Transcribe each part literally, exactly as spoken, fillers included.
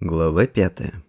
Глава пятая.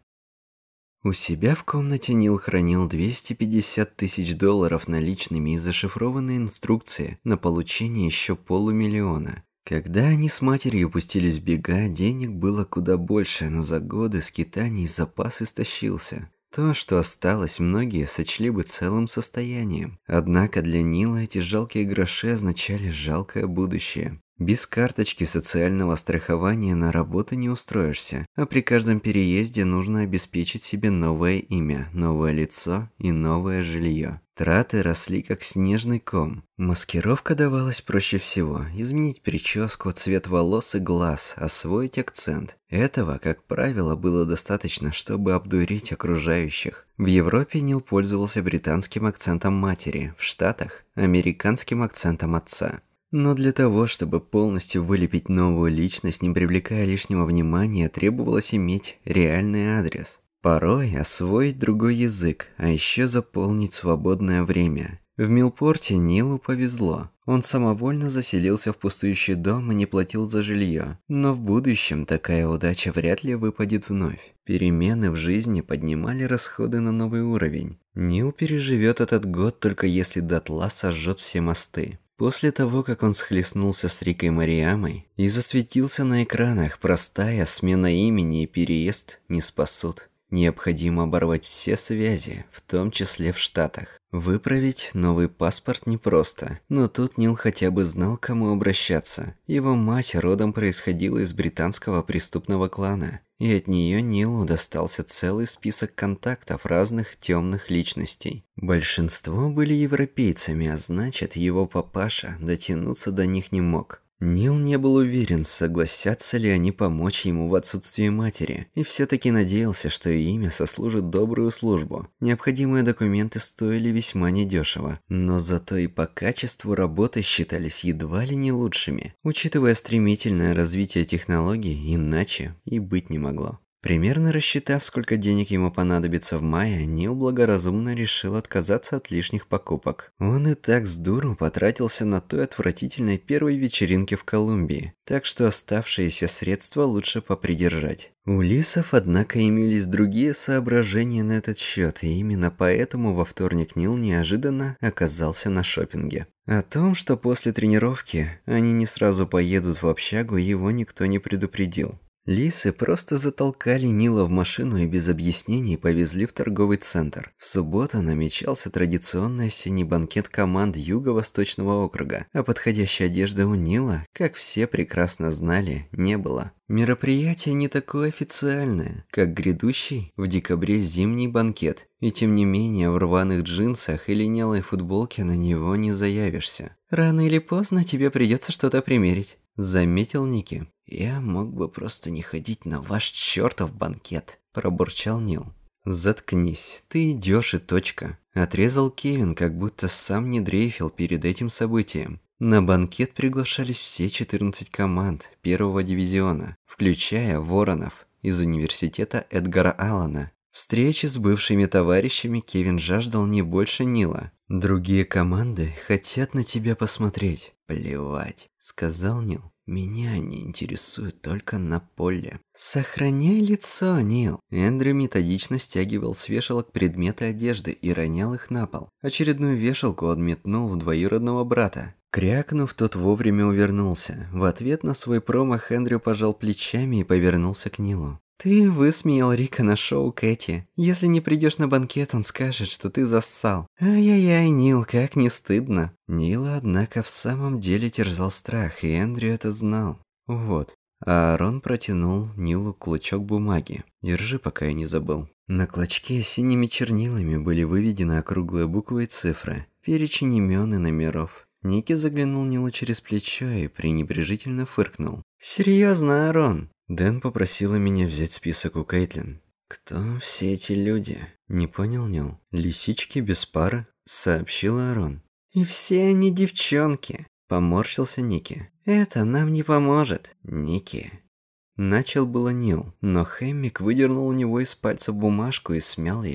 У себя в комнате Нил хранил двести пятьдесят тысяч долларов наличными и зашифрованные инструкции на получение еще полумиллиона. Когда они с матерью пустились в бега, денег было куда больше, но за годы скитаний запас истощился. То, что осталось, многие сочли бы целым состоянием. Однако для Нила эти жалкие гроши означали жалкое будущее. Без карточки социального страхования на работу не устроишься, а при каждом переезде нужно обеспечить себе новое имя, новое лицо и новое жилье. Траты росли как снежный ком. Маскировка давалась проще всего. Изменить прическу, цвет волос и глаз, освоить акцент. Этого, как правило, было достаточно, чтобы обдурить окружающих. В Европе Нил пользовался британским акцентом матери, в Штатах – американским акцентом отца. Но для того, чтобы полностью вылепить новую личность, не привлекая лишнего внимания, требовалось иметь реальный адрес. Порой освоить другой язык, а еще заполнить свободное время. В Милпорте Нилу повезло. Он самовольно заселился в пустующий дом и не платил за жилье. Но в будущем такая удача вряд ли выпадет вновь. Перемены в жизни поднимали расходы на новый уровень. Нил переживет этот год только если дотла сожжет все мосты. После того, как он схлестнулся с Рикой Мариамой и засветился на экранах, простая смена имени и переезд не спасут. Необходимо оборвать все связи, в том числе в Штатах. Выправить новый паспорт непросто, но тут Нил хотя бы знал, к кому обращаться. Его мать родом происходила из британского преступного клана, и от нее Нилу достался целый список контактов разных темных личностей. Большинство были европейцами, а значит, его папаша дотянуться до них не мог. Нил не был уверен, согласятся ли они помочь ему в отсутствии матери, и все-таки надеялся, что имя сослужит добрую службу. Необходимые документы стоили весьма недешево, но зато и по качеству работы считались едва ли не лучшими. Учитывая стремительное развитие технологий, иначе и быть не могло. Примерно рассчитав, сколько денег ему понадобится в мае, Нил благоразумно решил отказаться от лишних покупок. Он и так с дуру потратился на той отвратительной первой вечеринке в Колумбии, так что оставшиеся средства лучше попридержать. У Лисов, однако, имелись другие соображения на этот счет, и именно поэтому во вторник Нил неожиданно оказался на шопинге. О том, что после тренировки они не сразу поедут в общагу, его никто не предупредил. Лисы просто затолкали Нила в машину и без объяснений повезли в торговый центр. В субботу намечался традиционный осенний банкет команд Юго-Восточного округа, а подходящей одежды у Нила, как все прекрасно знали, не было. Мероприятие не такое официальное, как грядущий в декабре зимний банкет, и тем не менее в рваных джинсах и линялой футболке на него не заявишься. «Рано или поздно тебе придется что-то примерить», — заметил Ники. «Я мог бы просто не ходить на ваш чертов банкет», – пробурчал Нил. «Заткнись, ты идешь и точка», – отрезал Кевин, как будто сам не дрейфил перед этим событием. На банкет приглашались все четырнадцать команд первого дивизиона, включая Воронов из университета Эдгара Аллана. Встречи с бывшими товарищами Кевин жаждал не больше Нила. «Другие команды хотят на тебя посмотреть». «Плевать», – сказал Нил. «Меня не интересует только на поле». «Сохраняй лицо, Нил». Эндрю методично стягивал с вешалок предметы одежды и ронял их на пол. Очередную вешалку он метнул в двоюродного брата. Крякнув, тот вовремя увернулся. В ответ на свой промах Эндрю пожал плечами и повернулся к Нилу. «Ты высмеял Рика на шоу Кэти. Если не придешь на банкет, он скажет, что ты зассал. Ай-яй-яй, Нил, как не стыдно». Нила, однако, в самом деле терзал страх, и Эндрю это знал. «Вот». А Аарон протянул Нилу клочок бумаги. «Держи, пока я не забыл». На клочке синими чернилами были выведены округлые буквы и цифры, перечень имен и номеров. Ники заглянул Нилу через плечо и пренебрежительно фыркнул. «Серьезно, Аарон?» Дэн попросила меня взять список у Кейтлин. «Кто все эти люди?» Не понял Нил. «Лисички без пары», сообщил Аарон. «И все они девчонки», поморщился Ники. «Это нам не поможет, Ники». Начал было Нил, но Хэммик выдернул у него из пальца бумажку и смял ее.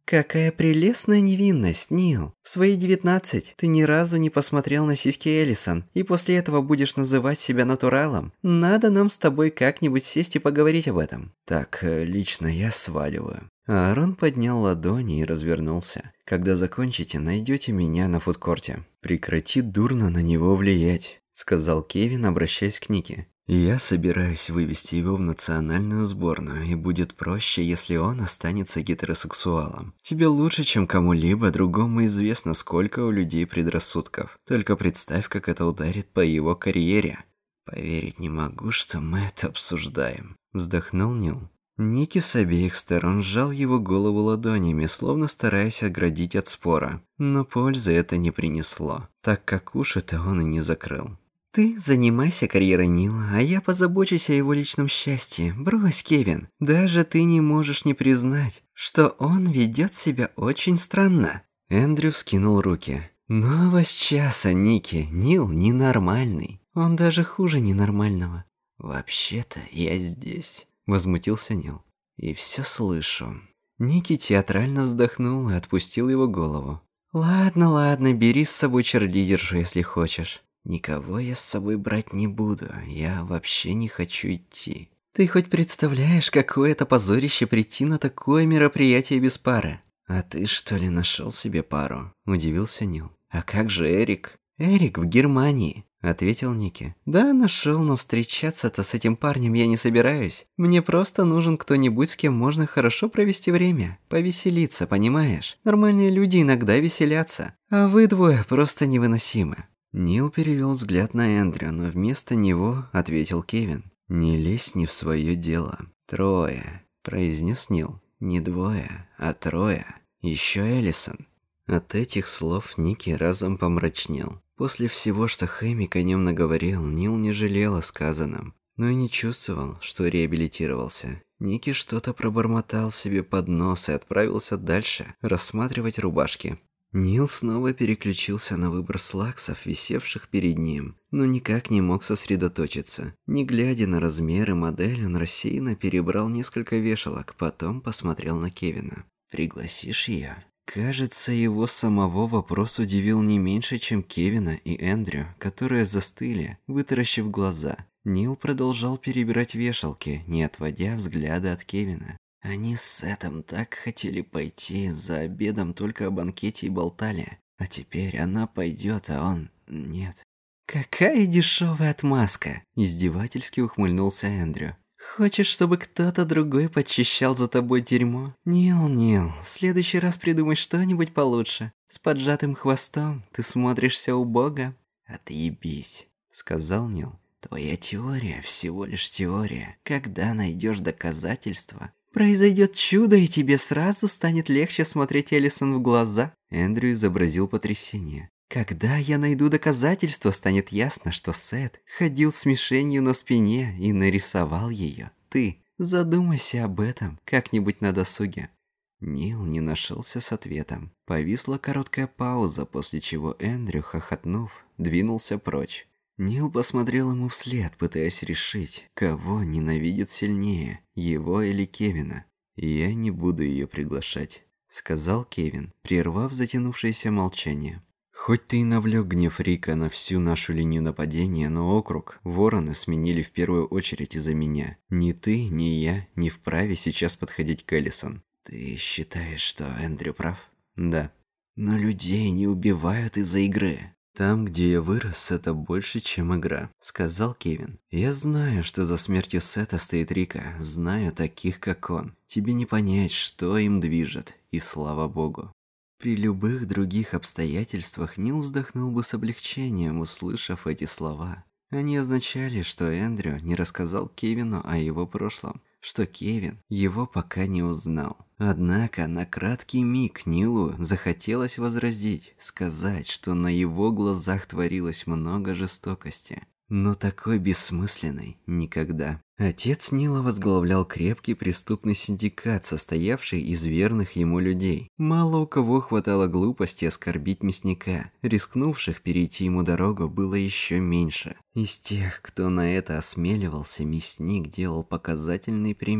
Какая прелестная невинность, Нил. В свои девятнадцать ты ни разу не посмотрел на сиськи Элисон, и после этого будешь называть себя натуралом. Надо нам с тобой как-нибудь сесть и поговорить об этом. Так, лично я сваливаю. Аарон поднял ладони и развернулся. Когда закончите, найдете меня на фудкорте. Прекрати дурно на него влиять, сказал Кевин, обращаясь к Нике. Я собираюсь вывести его в национальную сборную, и будет проще, если он останется гетеросексуалом. Тебе лучше, чем кому-либо другому известно, сколько у людей предрассудков. Только представь, как это ударит по его карьере. Поверить не могу, что мы это обсуждаем, вздохнул Нил. Ники с обеих сторон сжал его голову ладонями, словно стараясь оградить от спора. Но пользы это не принесло, так как уши-то он и не закрыл. «Ты занимайся карьерой Нила, а я позабочусь о его личном счастье. Брось, Кевин, даже ты не можешь не признать, что он ведет себя очень странно». Эндрю вскинул руки. «Новость часа, Ники. Нил ненормальный. Он даже хуже ненормального». «Вообще-то я здесь», — возмутился Нил. «И все слышу». Ники театрально вздохнул и отпустил его голову. «Ладно, ладно, бери с собой черлидершу, если хочешь». «Никого я с собой брать не буду, я вообще не хочу идти». «Ты хоть представляешь, какое это позорище прийти на такое мероприятие без пары?» «А ты что ли нашел себе пару?» – удивился Нил. «А как же Эрик?» «Эрик в Германии», – ответил Ники. «Да, нашел, но встречаться-то с этим парнем я не собираюсь. Мне просто нужен кто-нибудь, с кем можно хорошо провести время, повеселиться, понимаешь? Нормальные люди иногда веселятся, а вы двое просто невыносимы». Нил перевел взгляд на Эндрю, но вместо него ответил Кевин. «Не лезь не в свое дело. Трое», – произнес Нил. «Не двое, а трое. Еще Элисон». От этих слов Ники разом помрачнел. После всего, что Хэмик о нем наговорил, Нил не жалел о сказанном, но и не чувствовал, что реабилитировался. Ники что-то пробормотал себе под нос и отправился дальше рассматривать рубашки. Нил снова переключился на выбор слаксов, висевших перед ним, но никак не мог сосредоточиться. Не глядя на размеры модели, он рассеянно перебрал несколько вешалок, потом посмотрел на Кевина. «Пригласишь ее?» Кажется, его самого вопрос удивил не меньше, чем Кевина и Эндрю, которые застыли, вытаращив глаза. Нил продолжал перебирать вешалки, не отводя взгляда от Кевина. Они с Сетом так хотели пойти, за обедом только о банкете и болтали. А теперь она пойдет, а он нет. «Какая дешевая отмазка!» – издевательски ухмыльнулся Эндрю. «Хочешь, чтобы кто-то другой подчищал за тобой дерьмо? Нил, Нил, в следующий раз придумай что-нибудь получше. С поджатым хвостом ты смотришься убого». «Отъебись», – сказал Нил. «Твоя теория всего лишь теория. Когда найдешь доказательства, произойдет чудо, и тебе сразу станет легче смотреть Элисон в глаза». Эндрю изобразил потрясение. «Когда я найду доказательства, станет ясно, что Сет ходил с мишенью на спине и нарисовал ее. Ты задумайся об этом как-нибудь на досуге». Нил не нашелся с ответом. Повисла короткая пауза, после чего Эндрю, хохотнув, двинулся прочь. Нил посмотрел ему вслед, пытаясь решить, кого ненавидит сильнее, его или Кевина. «Я не буду ее приглашать», — сказал Кевин, прервав затянувшееся молчание. «Хоть ты и навлек гнев Рика на всю нашу линию нападения, но округ Вороны сменили в первую очередь из-за меня. Ни ты, ни я не вправе сейчас подходить к Элисон». «Ты считаешь, что Эндрю прав?» «Да». «Но людей не убивают из-за игры». «Там, где я вырос, это больше, чем игра», — сказал Кевин. «Я знаю, что за смертью Сета стоит Рика, знаю таких, как он. Тебе не понять, что им движет, и слава богу». При любых других обстоятельствах Нил вздохнул бы с облегчением, услышав эти слова. Они означали, что Эндрю не рассказал Кевину о его прошлом, что Кевин его пока не узнал. Однако на краткий миг Нилу захотелось возразить, сказать, что на его глазах творилось много жестокости. Но такой бессмысленной никогда. Отец Нила возглавлял крепкий преступный синдикат, состоявший из верных ему людей. Мало у кого хватало глупости оскорбить мясника. Рискнувших перейти ему дорогу было еще меньше. Из тех, кто на это осмеливался, мясник делал показательный пример.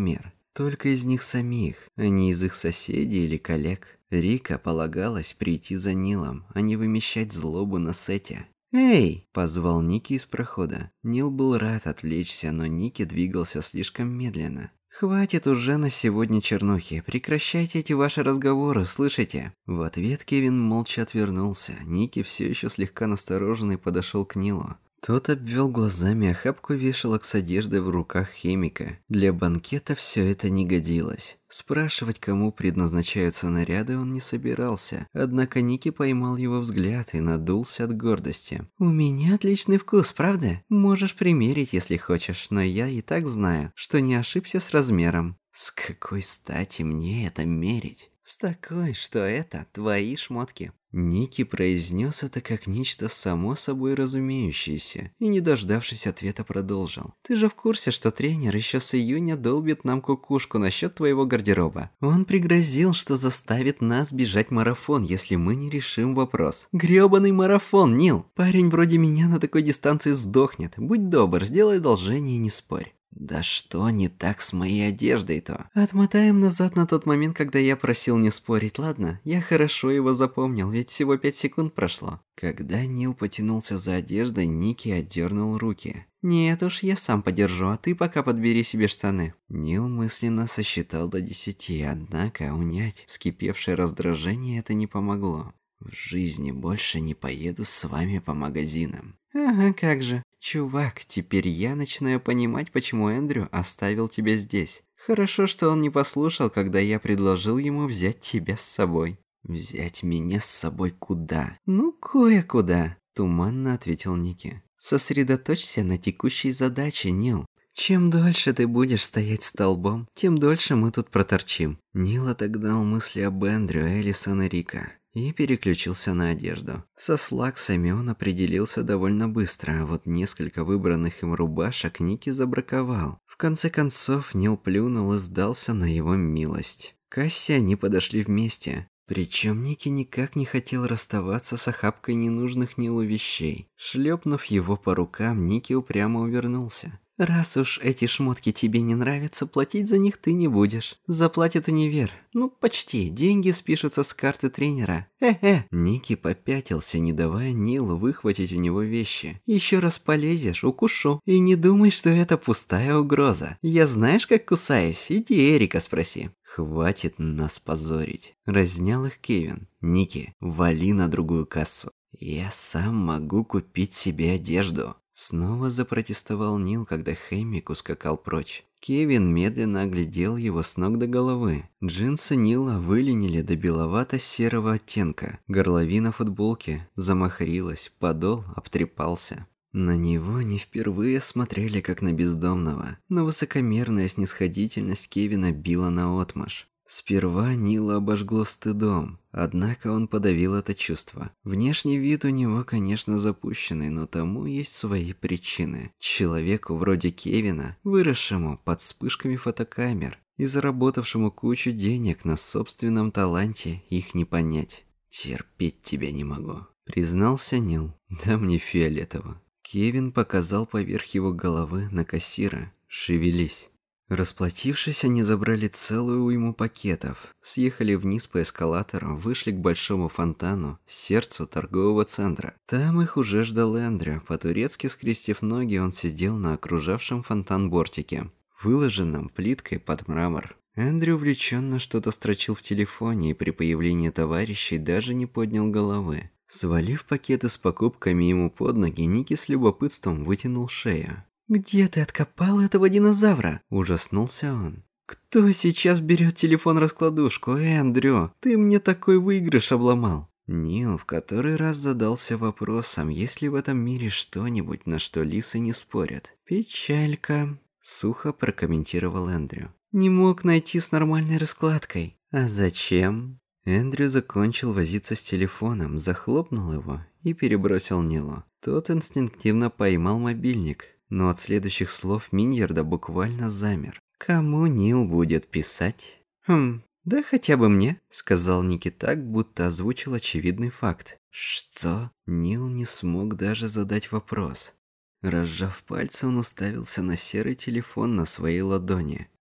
Только из них самих, а не из их соседей или коллег. Рика полагалось прийти за Нилом, а не вымещать злобу на Сете. «Эй!» – позвал Ники из прохода. Нил был рад отвлечься, но Ники двигался слишком медленно. «Хватит уже на сегодня чернухи, прекращайте эти ваши разговоры, слышите?» В ответ Кевин молча отвернулся. Ники, все еще слегка настороженный, подошел к Нилу. Тот обвел глазами охапку вешалок с одеждой в руках химика. Для банкета все это не годилось. Спрашивать, кому предназначаются наряды, он не собирался. Однако Ники поймал его взгляд и надулся от гордости. «У меня отличный вкус, правда? Можешь примерить, если хочешь, но я и так знаю, что не ошибся с размером». «С какой стати мне это мерить?» «С такой, что это твои шмотки». Ники произнес это как нечто само собой разумеющееся и, не дождавшись ответа, продолжил. «Ты же в курсе, что тренер еще с июня долбит нам кукушку насчет твоего гардероба? Он пригрозил, что заставит нас бежать марафон, если мы не решим вопрос. Грёбаный марафон, Нил! Парень вроде меня на такой дистанции сдохнет. Будь добр, сделай одолжение и не спорь». «Да что не так с моей одеждой-то?» «Отмотаем назад на тот момент, когда я просил не спорить, ладно? Я хорошо его запомнил, ведь всего пять секунд прошло». Когда Нил потянулся за одеждой, Ники отдернул руки. «Нет уж, я сам подержу, а ты пока подбери себе штаны». Нил мысленно сосчитал до десяти, однако унять вскипевшее раздражение это не помогло. «В жизни больше не поеду с вами по магазинам». «Ага, как же. Чувак, теперь я начинаю понимать, почему Эндрю оставил тебя здесь. Хорошо, что он не послушал, когда я предложил ему взять тебя с собой». «Взять меня с собой куда?» «Ну, кое-куда», – туманно ответил Ники. «Сосредоточься на текущей задаче, Нил. Чем дольше ты будешь стоять столбом, тем дольше мы тут проторчим». Нил отогнал мысли об Эндрю, Элисон и Рика и переключился на одежду. Со слаксами он определился довольно быстро, а вот несколько выбранных им рубашек Ники забраковал. В конце концов, Нил плюнул и сдался на его милость. К кассе они подошли вместе. Причем Ники никак не хотел расставаться с охапкой ненужных Нилу вещей. Шлепнув его по рукам, Ники упрямо увернулся. «Раз уж эти шмотки тебе не нравятся, платить за них ты не будешь. Заплатит универ. Ну, почти. Деньги спишутся с карты тренера. Э-э». Ники попятился, не давая Нилу выхватить у него вещи. «Еще раз полезешь, укушу. И не думай, что это пустая угроза. Я знаешь, как кусаюсь? Иди Эрика спроси». «Хватит нас позорить», – разнял их Кевин. «Ники, вали на другую кассу. Я сам могу купить себе одежду». Снова запротестовал Нил, когда Хэммик ускакал прочь. Кевин медленно оглядел его с ног до головы. Джинсы Нила выленили до беловато-серого оттенка. Горловина футболки замахрилась, подол обтрепался. На него не впервые смотрели как на бездомного, но высокомерная снисходительность Кевина била наотмашь. Сперва Нила обожгло стыдом, однако он подавил это чувство. Внешний вид у него, конечно, запущенный, но тому есть свои причины. Человеку вроде Кевина, выросшему под вспышками фотокамер и заработавшему кучу денег на собственном таланте, их не понять. «Терпеть тебя не могу», — признался Нил. «Да мне фиолетово». Кевин показал поверх его головы на кассира. «Шевелись». Расплатившись, они забрали целую уйму пакетов, съехали вниз по эскалатору, вышли к большому фонтану, сердцу торгового центра. Там их уже ждал Эндрю. По-турецки скрестив ноги, он сидел на окружавшем фонтан бортике, выложенном плиткой под мрамор. Эндрю увлеченно что-то строчил в телефоне и при появлении товарищей даже не поднял головы. Свалив пакеты с покупками ему под ноги, Ники с любопытством вытянул шею. «Где ты откопал этого динозавра?» – ужаснулся он. «Кто сейчас берет телефон-раскладушку? Эндрю, ты мне такой выигрыш обломал». Нил в который раз задался вопросом, есть ли в этом мире что-нибудь, на что лисы не спорят. «Печалька», – сухо прокомментировал Эндрю. «Не мог найти с нормальной раскладкой». «А зачем?» Эндрю закончил возиться с телефоном, захлопнул его и перебросил Нилу. Тот инстинктивно поймал мобильник. Но от следующих слов Миньярда буквально замер. «Кому Нил будет писать?» «Хм, да хотя бы мне», — сказал Ники так, будто озвучил очевидный факт. «Что?» Нил не смог даже задать вопрос. Разжав пальцы, он уставился на серый телефон на своей ладони.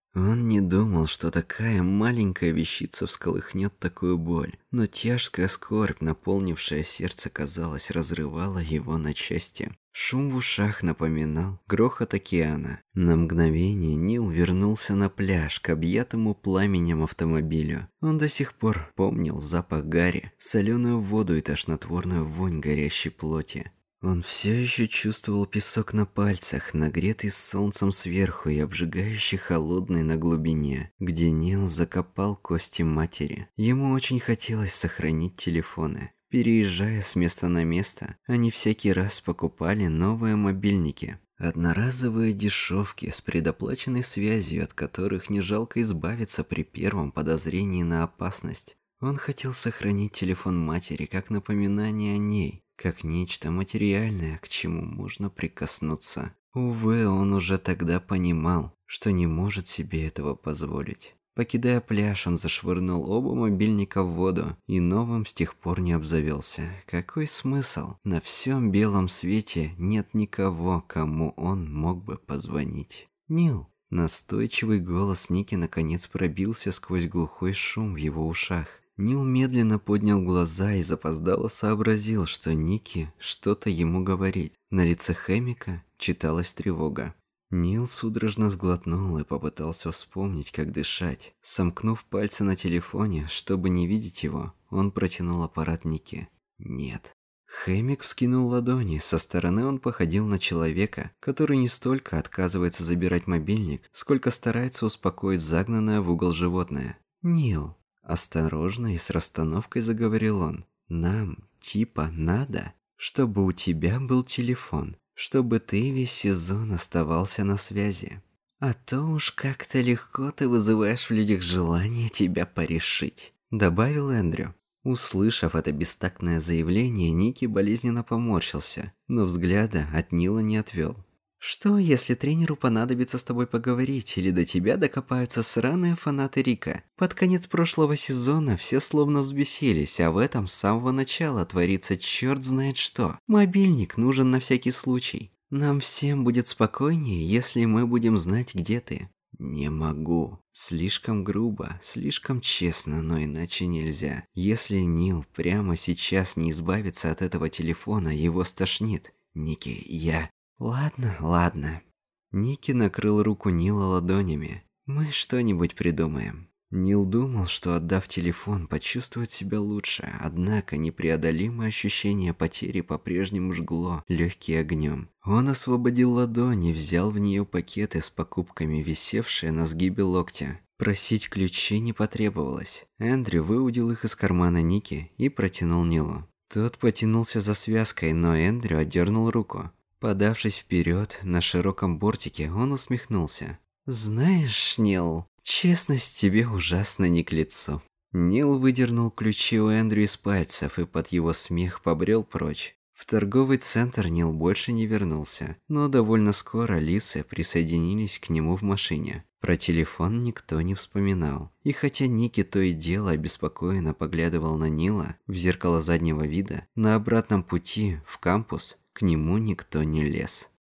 Он не думал, что такая маленькая вещица всколыхнет такую боль, но тяжкая скорбь, наполнившая сердце, казалось, разрывала его на части. Шум в ушах напоминал грохот океана. На мгновение Нил вернулся на пляж к объятому пламенем автомобилю. Он до сих пор помнил запах гари, соленую воду и тошнотворную вонь горящей плоти. Он все еще чувствовал песок на пальцах, нагретый солнцем сверху и обжигающий холодный на глубине, где Нил закопал кости матери. Ему очень хотелось сохранить телефоны. Переезжая с места на место, они всякий раз покупали новые мобильники. Одноразовые дешевки с предоплаченной связью, от которых не жалко избавиться при первом подозрении на опасность. Он хотел сохранить телефон матери как напоминание о ней, как нечто материальное, к чему можно прикоснуться. Увы, он уже тогда понимал, что не может себе этого позволить. Покидая пляж, он зашвырнул оба мобильника в воду и новым с тех пор не обзавелся. Какой смысл? На всем белом свете нет никого, кому он мог бы позвонить. «Нил!» Настойчивый голос Ники наконец пробился сквозь глухой шум в его ушах. Нил медленно поднял глаза и запоздало сообразил, что Ники что-то ему говорит. На лице Хэмика читалась тревога. Нил судорожно сглотнул и попытался вспомнить, как дышать. Сомкнув пальцы на телефоне, чтобы не видеть его, он протянул аппарат Ники. Нет. Хэмик вскинул ладони. Со стороны он походил на человека, который не столько отказывается забирать мобильник, сколько старается успокоить загнанное в угол животное. «Нил!» Осторожно и с расстановкой заговорил он. «Нам, типа, надо, чтобы у тебя был телефон, чтобы ты весь сезон оставался на связи. А то уж как-то легко ты вызываешь в людях желание тебя порешить», добавил Эндрю. Услышав это бестактное заявление, Ники болезненно поморщился, но взгляда от Нила не отвел. «Что, если тренеру понадобится с тобой поговорить, или до тебя докопаются сраные фанаты Рика? Под конец прошлого сезона все словно взбесились, а в этом с самого начала творится черт знает что. Мобильник нужен на всякий случай. Нам всем будет спокойнее, если мы будем знать, где ты». «Не могу. Слишком грубо, слишком честно, но иначе нельзя. Если Нил прямо сейчас не избавится от этого телефона, его стошнит. Ники, я...» «Ладно, ладно». Ники накрыл руку Нила ладонями. «Мы что-нибудь придумаем». Нил думал, что, отдав телефон, почувствует себя лучше, однако непреодолимое ощущение потери по-прежнему жгло легкие огнем. Он освободил ладонь и взял в нее пакеты с покупками, висевшие на сгибе локтя. Просить ключи не потребовалось. Эндрю выудил их из кармана Ники и протянул Нилу. Тот потянулся за связкой, но Эндрю отдернул руку. Подавшись вперед, на широком бортике он усмехнулся. «Знаешь, Нил, честность тебе ужасно не к лицу». Нил выдернул ключи у Эндрю из пальцев и под его смех побрел прочь. В торговый центр Нил больше не вернулся, но довольно скоро лисы присоединились к нему в машине. Про телефон никто не вспоминал. И хотя Ники то и дело обеспокоенно поглядывал на Нила в зеркало заднего вида, на обратном пути в кампус к нему никто не лез.